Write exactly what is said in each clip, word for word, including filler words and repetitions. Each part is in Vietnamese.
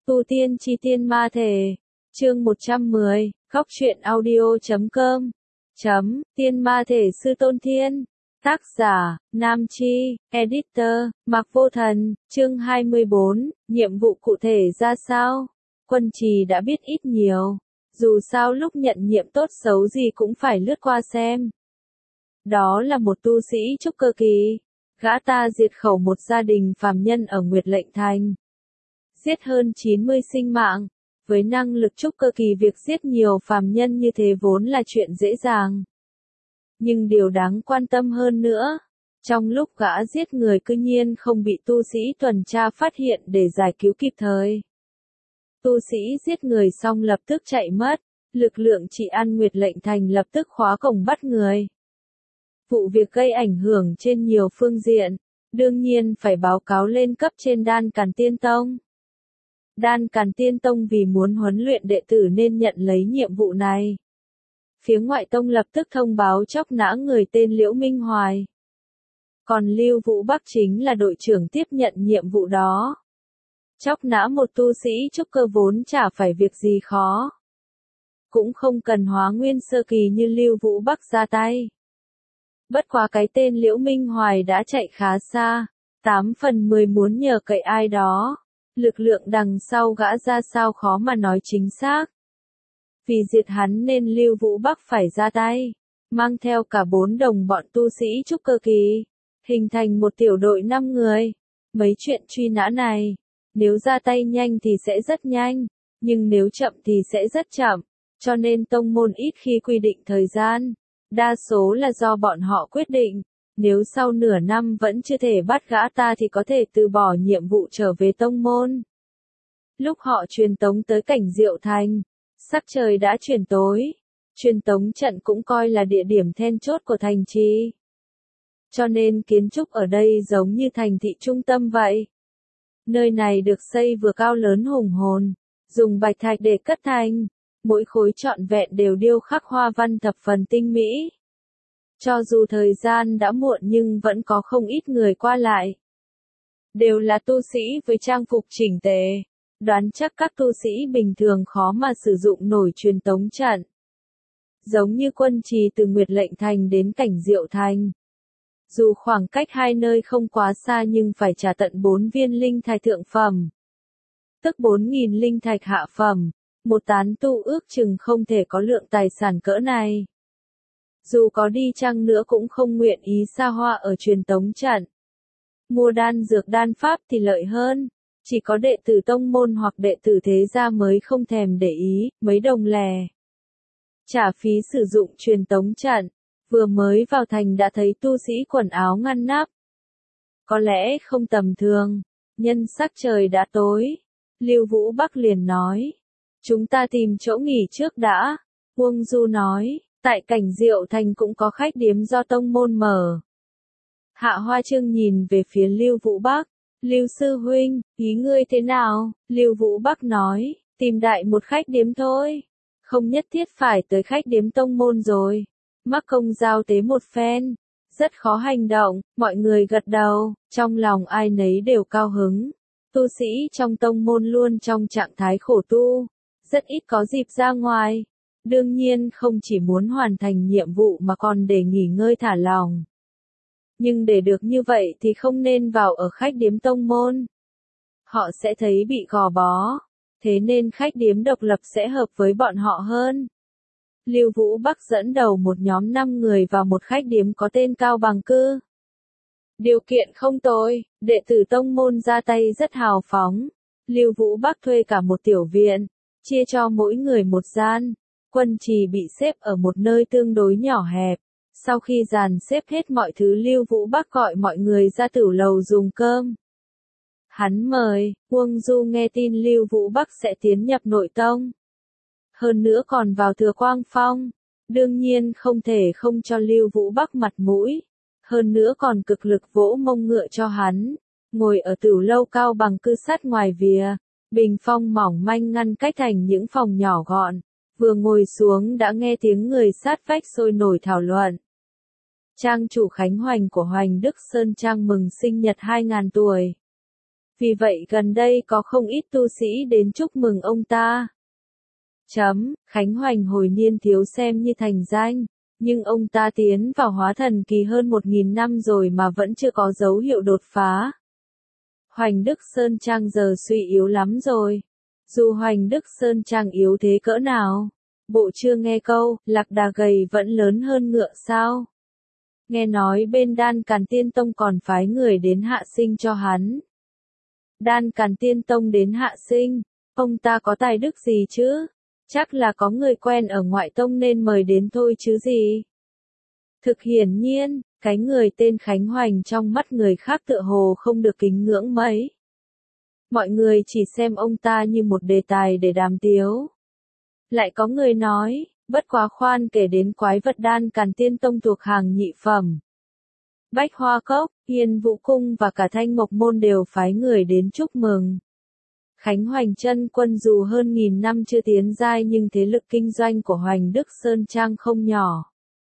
Tu tiên chi tiên ma thể. Chương một trăm mười, góc truyện audio chấm com. Chấm, tiên ma thể sư tôn thiên. Tác giả, Nam Chi, Editor, Mạc Vô Thần. Chương hai mươi bốn, nhiệm vụ cụ thể ra sao? Quân Trì đã biết ít nhiều. Dù sao lúc nhận nhiệm tốt xấu gì cũng phải lướt qua xem. Đó là một tu sĩ trúc cơ kỳ. Gã ta diệt khẩu một gia đình phàm nhân ở Nguyệt Lệnh Thành. Giết hơn chín mươi sinh mạng. Với năng lực trúc cơ kỳ việc giết nhiều phàm nhân như thế vốn là chuyện dễ dàng. Nhưng điều đáng quan tâm hơn nữa, trong lúc gã giết người cư nhiên không bị tu sĩ tuần tra phát hiện để giải cứu kịp thời. Tu sĩ giết người xong lập tức chạy mất, lực lượng trị an Nguyệt Lệnh Thành lập tức khóa cổng bắt người. Vụ việc gây ảnh hưởng trên nhiều phương diện, đương nhiên phải báo cáo lên cấp trên Đan Càn Tiên Tông. Đan Càn Tiên Tông vì muốn huấn luyện đệ tử nên nhận lấy nhiệm vụ này. Phía ngoại tông lập tức thông báo chóc nã người tên Liễu Minh Hoài. Còn Lưu Vũ Bắc chính là đội trưởng tiếp nhận nhiệm vụ đó. Chóc nã một tu sĩ trúc cơ vốn chả phải việc gì khó. Cũng không cần hóa nguyên sơ kỳ như Lưu Vũ Bắc ra tay. Bất quá cái tên Liễu Minh Hoài đã chạy khá xa, tám phần mười muốn nhờ cậy ai đó. Lực lượng đằng sau gã ra sao khó mà nói chính xác. Vì diệt hắn nên Lưu Vũ Bắc phải ra tay, mang theo cả bốn đồng bọn tu sĩ trúc cơ kỳ, hình thành một tiểu đội năm người. Mấy chuyện truy nã này, nếu ra tay nhanh thì sẽ rất nhanh, nhưng nếu chậm thì sẽ rất chậm, cho nên tông môn ít khi quy định thời gian, đa số là do bọn họ quyết định. Nếu sau nửa năm vẫn chưa thể bắt gã ta thì có thể từ bỏ nhiệm vụ trở về tông môn. Lúc họ truyền tống tới cảnh Diệu Thành, sắc trời đã chuyển tối. Truyền tống trận cũng coi là địa điểm then chốt của thành trì. Cho nên kiến trúc ở đây giống như thành thị trung tâm vậy. Nơi này được xây vừa cao lớn hùng hồn, dùng bạch thạch để cất thành. Mỗi khối trọn vẹn đều điêu khắc hoa văn thập phần tinh mỹ. Cho dù thời gian đã muộn nhưng vẫn có không ít người qua lại. Đều là tu sĩ với trang phục chỉnh tề. Đoán chắc các tu sĩ bình thường khó mà sử dụng nổi truyền tống trận. Giống như Quân Trì từ Nguyệt Lệnh Thành đến cảnh Diệu Thành. Dù khoảng cách hai nơi không quá xa nhưng phải trả tận bốn viên linh thạch thượng phẩm. Tức bốn nghìn linh thạch hạ phẩm. Một tán tu ước chừng không thể có lượng tài sản cỡ này. Dù có đi chăng nữa cũng không nguyện ý xa hoa ở truyền tống trận. Mua đan dược đan pháp thì lợi hơn. Chỉ có đệ tử tông môn hoặc đệ tử thế gia mới không thèm để ý, mấy đồng lẻ. Trả phí sử dụng truyền tống trận. Vừa mới vào thành đã thấy tu sĩ quần áo ngăn nắp. Có lẽ không tầm thường. Nhân sắc trời đã tối. Lưu Vũ Bắc liền nói. Chúng ta tìm chỗ nghỉ trước đã. Uông Du nói. Tại cảnh Diệu Thành cũng có khách điếm do tông môn mở. Hạ Hoa Trương nhìn về phía Lưu Vũ Bắc. Lưu sư huynh, ý ngươi thế nào? Lưu Vũ Bắc nói, tìm đại một khách điếm thôi. Không nhất thiết phải tới khách điếm tông môn rồi. Mắc công giao tế một phen. Rất khó hành động, mọi người gật đầu, trong lòng ai nấy đều cao hứng. Tu sĩ trong tông môn luôn trong trạng thái khổ tu. Rất ít có dịp ra ngoài. Đương nhiên không chỉ muốn hoàn thành nhiệm vụ mà còn để nghỉ ngơi thả lòng. Nhưng để được như vậy thì không nên vào ở khách điếm tông môn. Họ sẽ thấy bị gò bó. Thế nên khách điếm độc lập sẽ hợp với bọn họ hơn. Lưu Vũ Bắc dẫn đầu một nhóm năm người vào một khách điếm có tên Cao Bằng Cư. Điều kiện không tồi, đệ tử tông môn ra tay rất hào phóng. Lưu Vũ Bắc thuê cả một tiểu viện, chia cho mỗi người một gian. Quân Trì bị xếp ở một nơi tương đối nhỏ hẹp. Sau khi dàn xếp hết mọi thứ Lưu Vũ Bắc gọi mọi người ra tửu lầu dùng cơm. Hắn mời, Uông Du nghe tin Lưu Vũ Bắc sẽ tiến nhập nội tông. Hơn nữa còn vào Thừa Quang Phong. Đương nhiên không thể không cho Lưu Vũ Bắc mặt mũi. Hơn nữa còn cực lực vỗ mông ngựa cho hắn. Ngồi ở tửu lâu Cao Bằng Cư sát ngoài vỉa. Bình phong mỏng manh ngăn cách thành những phòng nhỏ gọn. Vừa ngồi xuống đã nghe tiếng người sát vách sôi nổi thảo luận. Trang chủ Khánh Hoành của Hoành Đức Sơn Trang mừng sinh nhật hai ngàn tuổi. Vì vậy gần đây có không ít tu sĩ đến chúc mừng ông ta. Chấm, Khánh Hoành hồi niên thiếu xem như thành danh, nhưng ông ta tiến vào hóa thần kỳ hơn một nghìn năm rồi mà vẫn chưa có dấu hiệu đột phá. Hoành Đức Sơn Trang giờ suy yếu lắm rồi. Dù Hoành Đức Sơn Trang yếu thế cỡ nào, bộ chưa nghe câu, lạc đà gầy vẫn lớn hơn ngựa sao? Nghe nói bên Đan Càn Tiên Tông còn phái người đến hạ sinh cho hắn. Đan Càn Tiên Tông đến hạ sinh, ông ta có tài đức gì chứ? Chắc là có người quen ở ngoại tông nên mời đến thôi chứ gì. Thực hiển nhiên, cái người tên Khánh Hoành trong mắt người khác tựa hồ không được kính ngưỡng mấy. Mọi người chỉ xem ông ta như một đề tài để đàm tiếu. Lại có người nói, bất quá khoan kể đến quái vật Đan Càn Tiên Tông thuộc hàng nhị phẩm. Bách Hoa Cốc, Hiên Vũ Cung và cả Thanh Mộc Môn đều phái người đến chúc mừng. Khánh Hoành chân quân dù hơn nghìn năm chưa tiến giai nhưng thế lực kinh doanh của Hoành Đức Sơn Trang không nhỏ.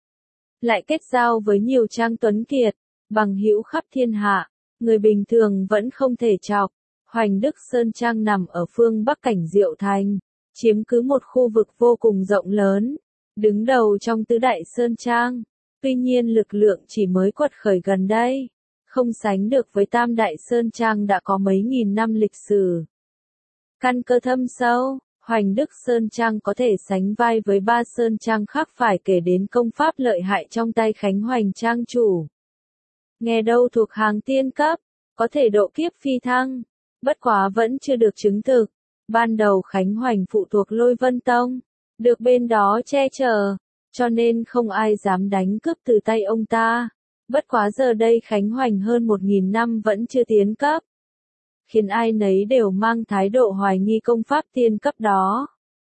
Lại kết giao với nhiều trang tuấn kiệt, bằng hữu khắp thiên hạ, người bình thường vẫn không thể chọc. Hoành Đức Sơn Trang nằm ở phương Bắc cảnh Diệu Thành, chiếm cứ một khu vực vô cùng rộng lớn, đứng đầu trong tứ đại Sơn Trang. Tuy nhiên lực lượng chỉ mới quật khởi gần đây, không sánh được với Tam Đại Sơn Trang đã có mấy nghìn năm lịch sử. Căn cơ thâm sâu, Hoành Đức Sơn Trang có thể sánh vai với ba Sơn Trang khác phải kể đến công pháp lợi hại trong tay Khánh Hoành Trang chủ. Nghe đâu thuộc hàng tiên cấp, có thể độ kiếp phi thăng, bất quá vẫn chưa được chứng thực. Ban đầu Khánh Hoành phụ thuộc Lôi Vân Tông, được bên đó che chở, cho nên không ai dám đánh cướp từ tay ông ta. Bất quá giờ đây Khánh Hoành hơn một nghìn năm vẫn chưa tiến cấp, khiến ai nấy đều mang thái độ hoài nghi công pháp tiên cấp đó.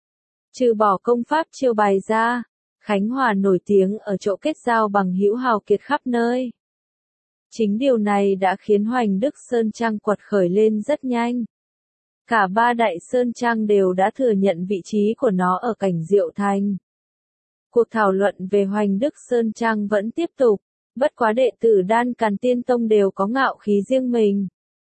Trừ bỏ công pháp chiêu bài ra, Khánh Hòa nổi tiếng ở chỗ kết giao bằng hữu hào kiệt khắp nơi. Chính điều này đã khiến Hoành Đức Sơn Trang quật khởi lên rất nhanh. Cả ba đại Sơn Trang đều đã thừa nhận vị trí của nó ở cảnh Diệu Thành. Cuộc thảo luận về Hoành Đức Sơn Trang vẫn tiếp tục, bất quá đệ tử Đan Càn Tiên Tông đều có ngạo khí riêng mình.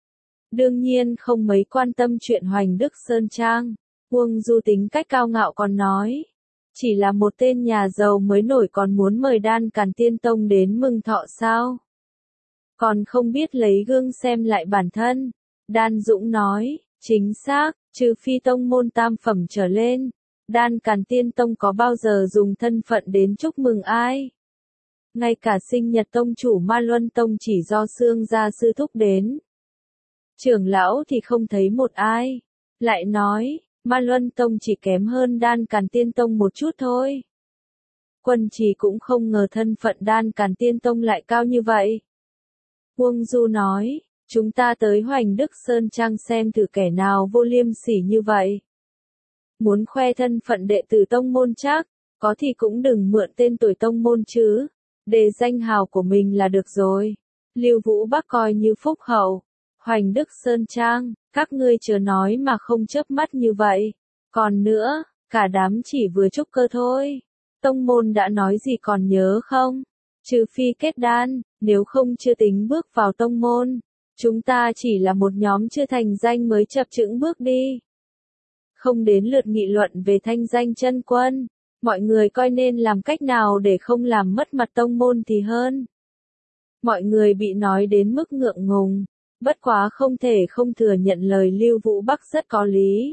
Đương nhiên không mấy quan tâm chuyện Hoành Đức Sơn Trang, Uông Du tính cách cao ngạo còn nói, chỉ là một tên nhà giàu mới nổi còn muốn mời Đan Càn Tiên Tông đến mừng thọ sao? Còn không biết lấy gương xem lại bản thân. Đan Dũng nói, chính xác, trừ phi tông môn tam phẩm trở lên, Đan Càn Tiên Tông có bao giờ dùng thân phận đến chúc mừng ai? Ngay cả sinh nhật tông chủ Ma Luân Tông chỉ do Xương gia sư thúc đến. Trưởng lão thì không thấy một ai. Lại nói, Ma Luân Tông chỉ kém hơn Đan Càn Tiên Tông một chút thôi. Quân Trì cũng không ngờ thân phận Đan Càn Tiên Tông lại cao như vậy. Uông Du nói, chúng ta tới Hoành Đức Sơn Trang xem thử kẻ nào vô liêm sỉ như vậy. Muốn khoe thân phận đệ tử tông môn chắc, có thì cũng đừng mượn tên tuổi tông môn chứ, đề danh hào của mình là được rồi. Lưu Vũ Bắc coi như phúc hậu. Hoành Đức Sơn Trang, các ngươi chớ nói mà không chớp mắt như vậy. Còn nữa, cả đám chỉ vừa trúc cơ thôi. Tông môn đã nói gì còn nhớ không? Trừ phi kết đan, nếu không chưa tính bước vào tông môn. Chúng ta chỉ là một nhóm chưa thành danh mới chập chững bước đi. Không đến lượt nghị luận về thanh danh chân quân. Mọi người coi nên làm cách nào để không làm mất mặt tông môn thì hơn. Mọi người bị nói đến mức ngượng ngùng. Bất quá không thể không thừa nhận lời Lưu Vũ Bắc rất có lý.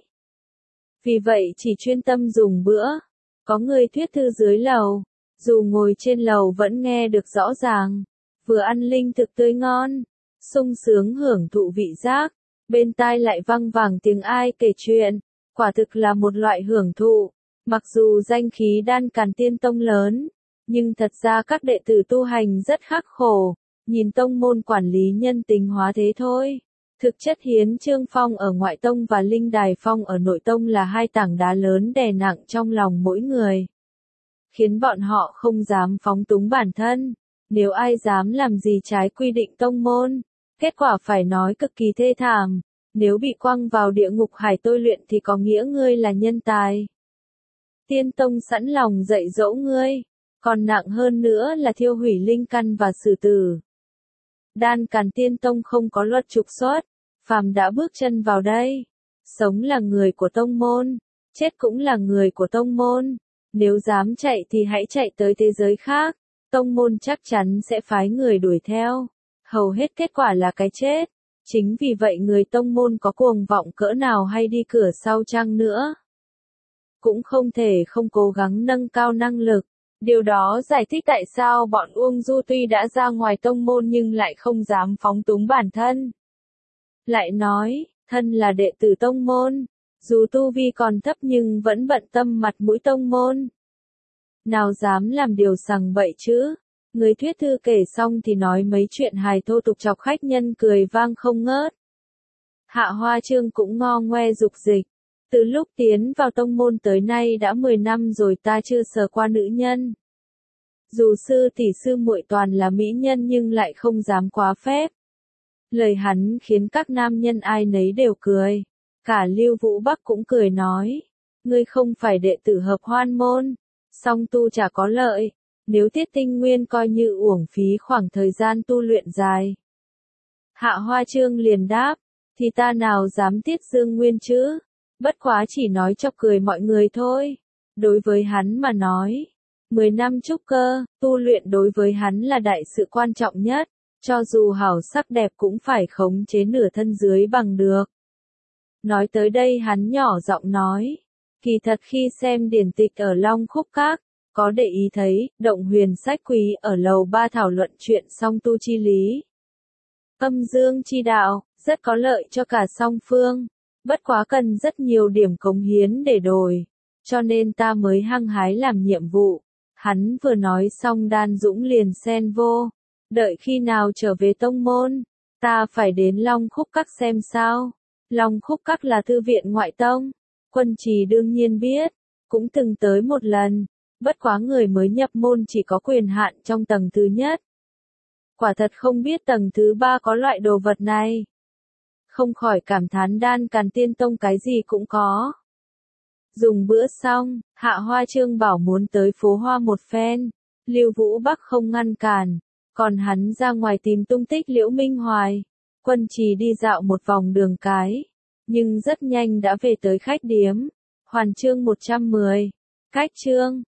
Vì vậy chỉ chuyên tâm dùng bữa. Có người thuyết thư dưới lầu. Dù ngồi trên lầu vẫn nghe được rõ ràng. Vừa ăn linh thực tươi ngon. Sung sướng hưởng thụ vị giác. Bên tai lại văng vẳng tiếng ai kể chuyện. Quả thực là một loại hưởng thụ. Mặc dù danh khí Đan Càn Tiên Tông lớn. Nhưng thật ra các đệ tử tu hành rất khắc khổ. Nhìn tông môn quản lý nhân tính hóa thế thôi. Thực chất Hiến Trương Phong ở ngoại tông và Linh Đài Phong ở nội tông là hai tảng đá lớn đè nặng trong lòng mỗi người. Khiến bọn họ không dám phóng túng bản thân. Nếu ai dám làm gì trái quy định tông môn, kết quả phải nói cực kỳ thê thảm. Nếu bị quăng vào địa ngục hải tôi luyện thì có nghĩa ngươi là nhân tài. Tiên Tông sẵn lòng dạy dỗ ngươi. Còn nặng hơn nữa là thiêu hủy linh căn và xử tử. Đan Càn Tiên Tông không có luật trục xuất, phàm đã bước chân vào đây, sống là người của tông môn, chết cũng là người của tông môn. Nếu dám chạy thì hãy chạy tới thế giới khác, tông môn chắc chắn sẽ phái người đuổi theo. Hầu hết kết quả là cái chết. Chính vì vậy người tông môn có cuồng vọng cỡ nào hay đi cửa sau chăng nữa, cũng không thể không cố gắng nâng cao năng lực. Điều đó giải thích tại sao bọn Uông Du tuy đã ra ngoài tông môn nhưng lại không dám phóng túng bản thân. Lại nói, thân là đệ tử tông môn, dù tu vi còn thấp nhưng vẫn bận tâm mặt mũi tông môn. Nào dám làm điều sằng bậy chứ. Người thuyết thư kể xong thì nói mấy chuyện hài thô tục chọc khách nhân cười vang không ngớt. Hạ Hoa Trương cũng ngo ngoe dục dịch. Từ lúc tiến vào tông môn tới nay đã mười năm rồi ta chưa sờ qua nữ nhân. Dù sư tỷ sư muội toàn là mỹ nhân nhưng lại không dám quá phép. Lời hắn khiến các nam nhân ai nấy đều cười. Cả Lưu Vũ Bắc cũng cười nói. Ngươi không phải đệ tử hợp hoan môn. Song tu chả có lợi. Nếu Tiết Tinh Nguyên coi như uổng phí khoảng thời gian tu luyện dài. Hạ Hoa Trương liền đáp. Thì ta nào dám Tiết Dương Nguyên chứ. Bất quá chỉ nói chọc cười mọi người thôi. Đối với hắn mà nói. Mười năm trúc cơ, tu luyện đối với hắn là đại sự quan trọng nhất. Cho dù hảo sắc đẹp cũng phải khống chế nửa thân dưới bằng được. Nói tới đây hắn nhỏ giọng nói. Kỳ thật khi xem điển tịch ở Long Khúc Các, có để ý thấy, Động Huyền Sách Quý ở lầu ba thảo luận chuyện song tu chi lý. Âm dương chi đạo, rất có lợi cho cả song phương. Bất quá cần rất nhiều điểm cống hiến để đổi. Cho nên ta mới hăng hái làm nhiệm vụ. Hắn vừa nói xong Đan Dũng liền xen vô. Đợi khi nào trở về tông môn, ta phải đến Long Khúc Các xem sao. Long Khúc Các là thư viện ngoại tông. Quân Trì đương nhiên biết, cũng từng tới một lần. Bất quá người mới nhập môn chỉ có quyền hạn trong tầng thứ nhất. Quả thật không biết tầng thứ ba có loại đồ vật này. Không khỏi cảm thán Đan Càn Tiên Tông cái gì cũng có. Dùng bữa xong, Hạ Hoa Trương bảo muốn tới phố hoa một phen. Lưu Vũ Bắc không ngăn cản, còn hắn ra ngoài tìm tung tích Liễu Minh Hoài. Quân Trì đi dạo một vòng đường cái, nhưng rất nhanh đã về tới khách điếm. Hoàn chương một trăm mười. Cách chương